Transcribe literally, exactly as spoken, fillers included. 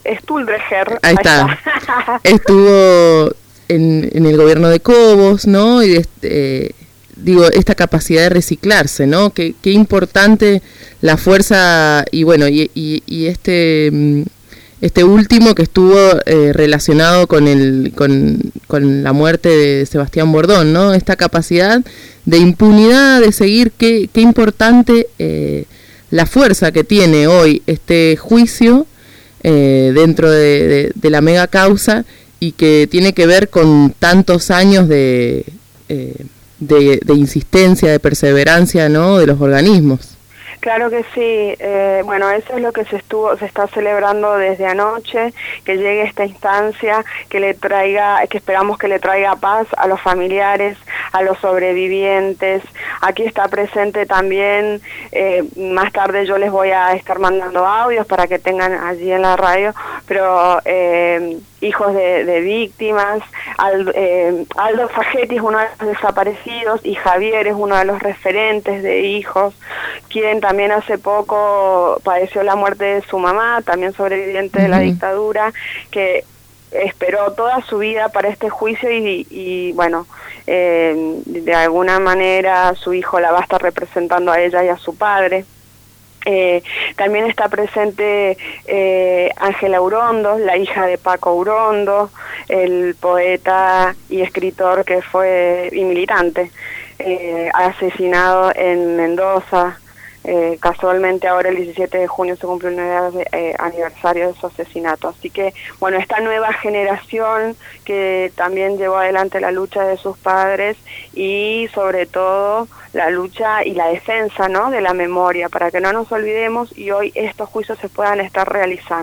Stuhlbrecher. Ahí está. Estuvo en, en el gobierno de Cobos, ¿no? Y este, eh, digo, esta capacidad de reciclarse, ¿no? Qué, qué importante la fuerza, y bueno, y, y, y este... Este último que estuvo eh, relacionado con el con, con la muerte de Sebastián Bordón, ¿no? Esta capacidad de impunidad, de seguir, qué, qué importante eh, la fuerza que tiene hoy este juicio eh, dentro de, de, de la mega causa, y que tiene que ver con tantos años de, eh, de, de insistencia, de perseverancia, ¿no? De los organismos. Claro que sí, eh, bueno, eso es lo que se estuvo, se está celebrando desde anoche, que llegue esta instancia, que le traiga, que esperamos que le traiga paz a los familiares, a los sobrevivientes. Aquí está presente también, eh, más tarde yo les voy a estar mandando audios para que tengan allí en la radio, pero eh, hijos de, de víctimas, Aldo, eh, Aldo Fagetti es uno de los desaparecidos y Javier es uno de los referentes de hijos, quien también hace poco padeció la muerte de su mamá, también sobreviviente uh-huh. de la dictadura, que esperó toda su vida para este juicio y, y bueno, eh, de alguna manera su hijo la va a estar representando a ella y a su padre. Eh, también está presente eh, Ángela Urondo, la hija de Paco Urondo, el poeta y escritor que fue y militante, eh, asesinado en Mendoza. Eh, casualmente ahora el diecisiete de junio se cumple el nueve eh, aniversario de su asesinato. Así que, bueno, esta nueva generación que también llevó adelante la lucha de sus padres y sobre todo la lucha y la defensa, ¿no?, de la memoria, para que no nos olvidemos y hoy estos juicios se puedan estar realizando.